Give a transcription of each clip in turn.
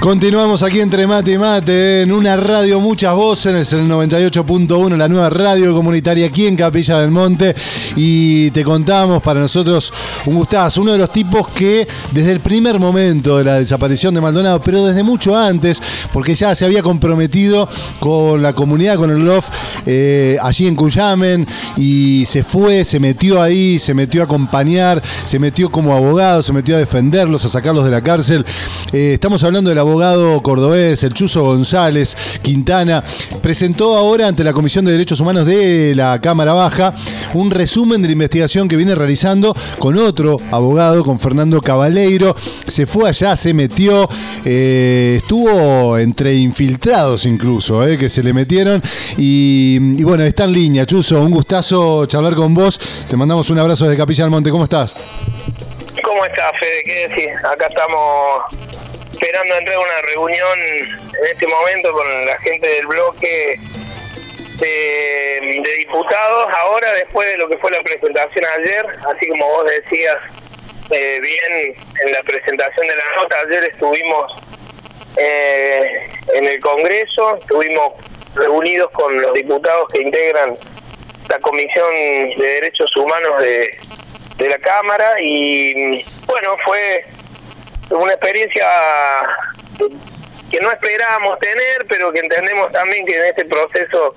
Continuamos aquí entre mate y mate, en una radio muchas voces, es el 98.1, la nueva radio comunitaria aquí en Capilla del Monte. Y te contamos, para nosotros un gustazo, uno de los tipos que desde el primer momento de la desaparición de Maldonado, pero desde mucho antes, porque ya se había comprometido con la comunidad, con el LOF, allí en Cuyamen, y se fue, se metió ahí, se metió a acompañar, se metió como abogado, se metió a defenderlos, a sacarlos de la cárcel. Estamos hablando del abogado cordobés, el Chuzo González Quintana. Presentó ahora ante la Comisión de Derechos Humanos de la Cámara Baja un resumen de la investigación que viene realizando con otro abogado, con Fernando Cabaleiro. Se fue allá, se metió, estuvo entre infiltrados incluso, que se le metieron. Y bueno, está en línea. Chuzo, un gustazo charlar con vos. Te mandamos un abrazo desde Capilla del Monte. ¿Cómo estás? ¿Cómo estás, Fede? ¿Qué decís? Acá estamos esperando entrar a una reunión en este momento con la gente del bloque de diputados, ahora después de lo que fue la presentación ayer, así como vos decías bien en la presentación de la nota, ayer estuvimos en el Congreso, estuvimos reunidos con los diputados que integran la Comisión de Derechos Humanos de la Cámara, y bueno, fue una experiencia que no esperábamos tener, pero que entendemos también que en este proceso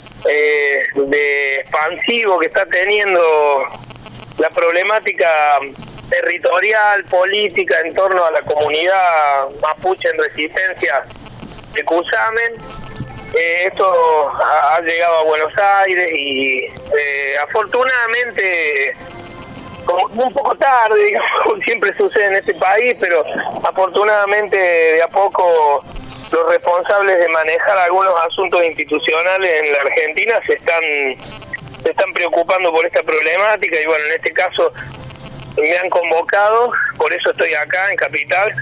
de expansivo que está teniendo la problemática territorial, política en torno a la comunidad mapuche en resistencia de Cuyamen, esto ha llegado a Buenos Aires y afortunadamente, como un poco tarde, digamos, siempre sucede en este país, pero afortunadamente de a poco los responsables de manejar algunos asuntos institucionales en la Argentina se están preocupando por esta problemática, y bueno, en este caso me han convocado, por eso estoy acá en Capital,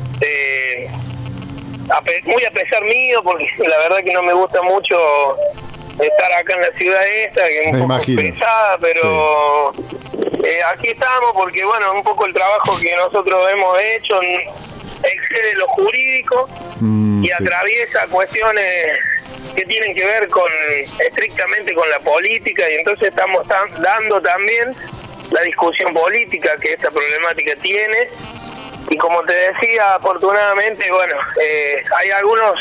muy a pesar mío, porque la verdad que no me gusta mucho estar acá en la ciudad esta, que es un poco pesada, pero sí. Aquí estamos porque, bueno, un poco el trabajo que nosotros hemos hecho excede lo jurídico y atraviesa cuestiones que tienen que ver estrictamente con la política, y entonces estamos dando también la discusión política que esta problemática tiene. Y como te decía, afortunadamente, bueno, hay algunos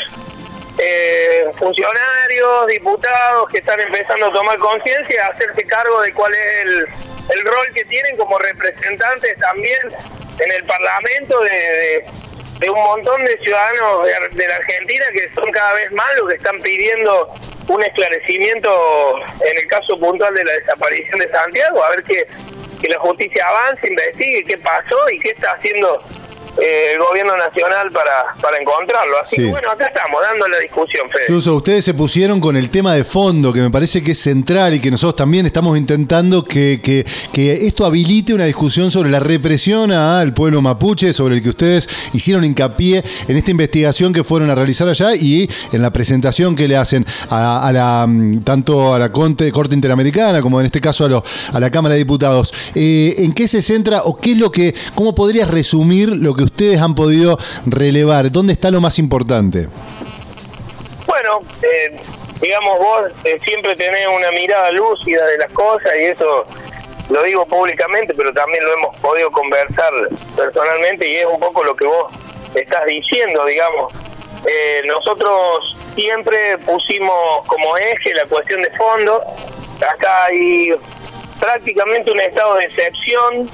funcionarios, diputados que están empezando a tomar conciencia, a hacerse cargo de cuál es el rol que tienen como representantes también en el Parlamento de un montón de ciudadanos de la Argentina, que son cada vez más los que están pidiendo un esclarecimiento en el caso puntual de la desaparición de Santiago, a ver que la justicia avance, investigue qué pasó y qué está haciendo el gobierno nacional para encontrarlo. Así que bueno, acá estamos dando la discusión, Fede. Incluso ustedes se pusieron con el tema de fondo, que me parece que es central y que nosotros también estamos intentando que esto habilite una discusión sobre la represión al pueblo mapuche, sobre el que ustedes hicieron hincapié en esta investigación que fueron a realizar allá y en la presentación que le hacen tanto a la Corte Interamericana como en este caso a la Cámara de Diputados. ¿En qué se centra o cómo podrías resumir lo que ustedes han podido relevar? ¿Dónde está lo más importante? Bueno, digamos, vos siempre tenés una mirada lúcida de las cosas, y eso lo digo públicamente, pero también lo hemos podido conversar personalmente, y es un poco lo que vos estás diciendo, digamos. Nosotros siempre pusimos como eje la cuestión de fondo. Acá hay prácticamente un estado de excepción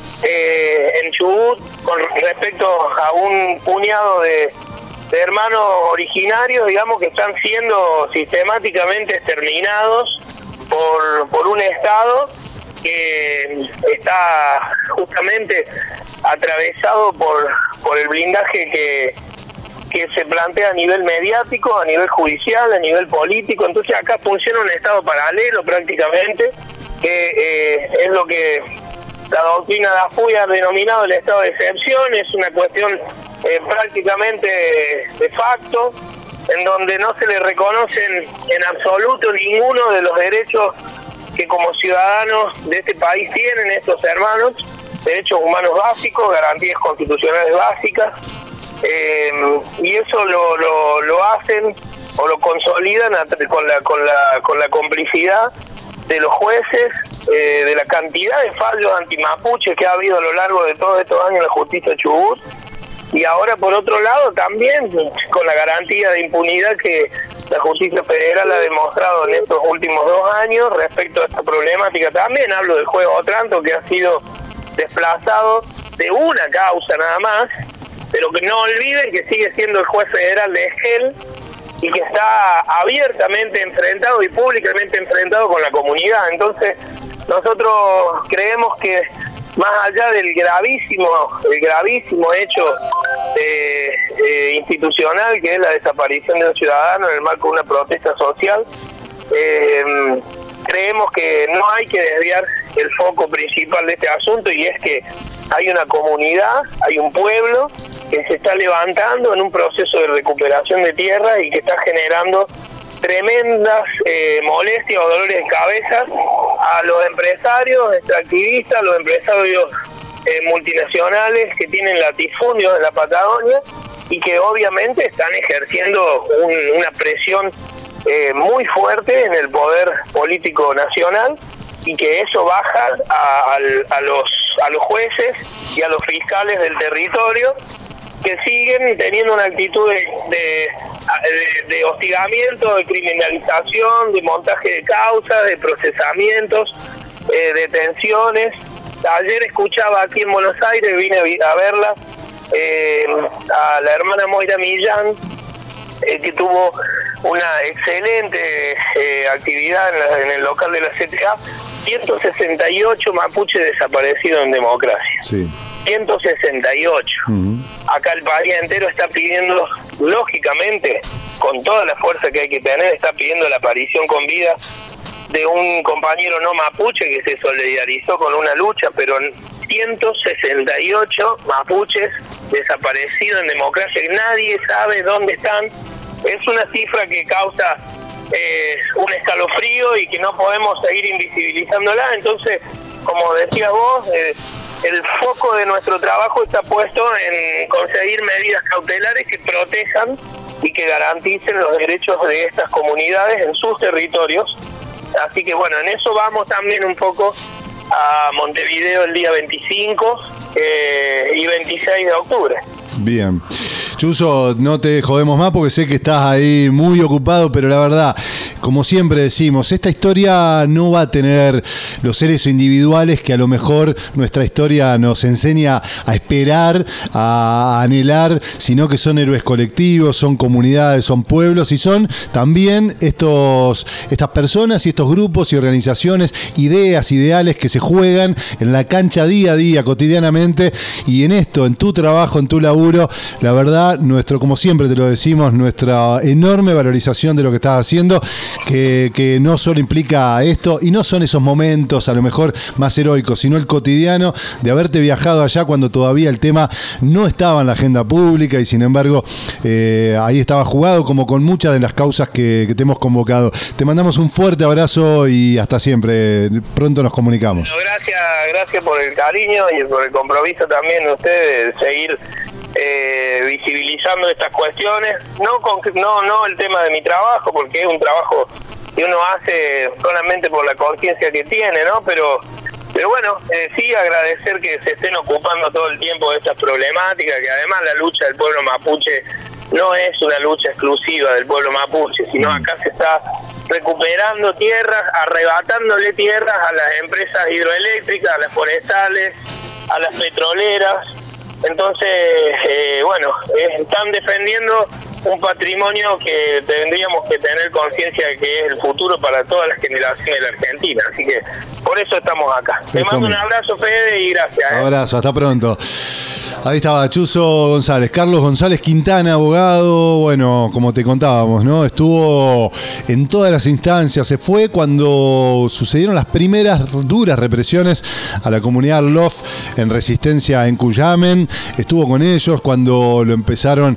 en Chubut con respecto a un puñado de hermanos originarios, digamos, que están siendo sistemáticamente exterminados por un Estado que está justamente atravesado por el blindaje que se plantea a nivel mediático, a nivel judicial, a nivel político. Entonces acá funciona un Estado paralelo prácticamente, que es lo que la doctrina de Afuy ha denominado el estado de excepción. Es una cuestión prácticamente de facto, en donde no se le reconocen en absoluto ninguno de los derechos que como ciudadanos de este país tienen estos hermanos, derechos humanos básicos, garantías constitucionales básicas, y eso lo hacen o lo consolidan con la complicidad de los jueces, de la cantidad de fallos antimapuches que ha habido a lo largo de todos estos años en la justicia de Chubut, y ahora por otro lado también con la garantía de impunidad que la justicia federal ha demostrado en estos últimos 2 años respecto a esta problemática. También hablo del juez Otranto, que ha sido desplazado de una causa nada más, pero que no olviden que sigue siendo el juez federal de Esquel y que está abiertamente enfrentado y públicamente enfrentado con la comunidad. Entonces nosotros creemos que más allá del gravísimo hecho institucional que es la desaparición de un ciudadano en el marco de una protesta social, creemos que no hay que desviar el foco principal de este asunto, y es que hay una comunidad, hay un pueblo que se está levantando en un proceso de recuperación de tierra y que está generando tremendas molestias o dolores de cabeza a los empresarios extractivistas, a los empresarios multinacionales que tienen latifundios en la Patagonia y que obviamente están ejerciendo una presión muy fuerte en el poder político nacional, y que eso baja a los jueces y a los fiscales del territorio, que siguen teniendo una actitud de hostigamiento, de criminalización, de montaje de causas, de procesamientos, detenciones. Ayer escuchaba aquí en Buenos Aires, vine a verla, a la hermana Moira Millán, que tuvo una excelente actividad en el local de la CTA. 168 mapuches desaparecidos en democracia. Sí. 168. Acá el país entero está pidiendo, lógicamente, con toda la fuerza que hay que tener, está pidiendo la aparición con vida de un compañero no mapuche que se solidarizó con una lucha, pero 168 mapuches desaparecidos en democracia, que nadie sabe dónde están. Es una cifra que causa un escalofrío y que no podemos seguir invisibilizándola. Entonces, como decías vos, el foco de nuestro trabajo está puesto en conseguir medidas cautelares que protejan y que garanticen los derechos de estas comunidades en sus territorios. Así que bueno, en eso vamos también un poco a Montevideo el día 25 y 26 de octubre. Bien. Chuzo, no te jodemos más porque sé que estás ahí muy ocupado, pero la verdad, como siempre decimos, esta historia no va a tener los seres individuales que a lo mejor nuestra historia nos enseña a esperar, a anhelar, sino que son héroes colectivos, son comunidades, son pueblos, y son también estas personas y estos grupos y organizaciones, ideas, ideales que se juegan en la cancha día a día, cotidianamente, y en esto, en tu trabajo, en tu laburo, la verdad, como siempre te lo decimos, nuestra enorme valorización de lo que estás haciendo, que no solo implica esto, y no son esos momentos a lo mejor más heroicos, sino el cotidiano de haberte viajado allá cuando todavía el tema no estaba en la agenda pública, y sin embargo ahí estaba jugado, como con muchas de las causas que te hemos convocado. Te mandamos un fuerte abrazo y hasta siempre. Pronto nos comunicamos. Bueno, gracias por el cariño y por el compromiso también de ustedes de seguir visibilizando estas cuestiones, no el tema de mi trabajo, porque es un trabajo que uno hace solamente por la conciencia que tiene, ¿no? Pero bueno, sí agradecer que se estén ocupando todo el tiempo de estas problemáticas, que además la lucha del pueblo mapuche no es una lucha exclusiva del pueblo mapuche, sino acá se está recuperando tierras, arrebatándole tierras a las empresas hidroeléctricas, a las forestales, a las petroleras. Entonces, bueno, están defendiendo un patrimonio que tendríamos que tener conciencia de que es el futuro para todas las generaciones de la Argentina. Así que por eso estamos acá. Te mando un abrazo, Fede, y gracias. Abrazo, hasta pronto. Ahí estaba Chuzo González, Carlos González Quintana, abogado, bueno, como te contábamos, ¿no? Estuvo en todas las instancias, se fue cuando sucedieron las primeras duras represiones a la comunidad LOF en resistencia en Cuyamen, estuvo con ellos cuando empezaron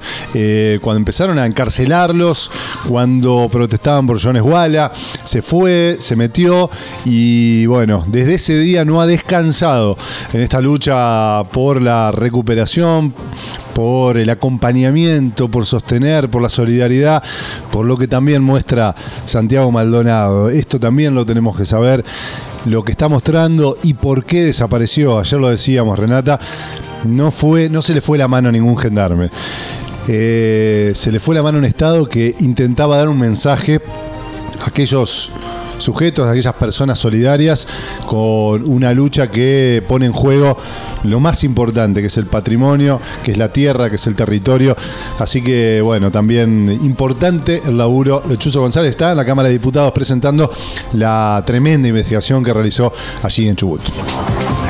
a encarcelarlos, cuando protestaban por Jones Walla, se fue, se metió y bueno, desde ese día no ha descansado en esta lucha por la recuperación, por el acompañamiento, por sostener, por la solidaridad, por lo que también muestra Santiago Maldonado. Esto también lo tenemos que saber, lo que está mostrando y por qué desapareció. Ayer lo decíamos, Renata, no se le fue la mano a ningún gendarme. Se le fue la mano a un Estado que intentaba dar un mensaje a aquellos sujetos, a aquellas personas solidarias, con una lucha que pone en juego lo más importante, que es el patrimonio, que es la tierra, que es el territorio. Así que, bueno, también importante el laburo de Chuzo González. Está en la Cámara de Diputados presentando la tremenda investigación que realizó allí en Chubut.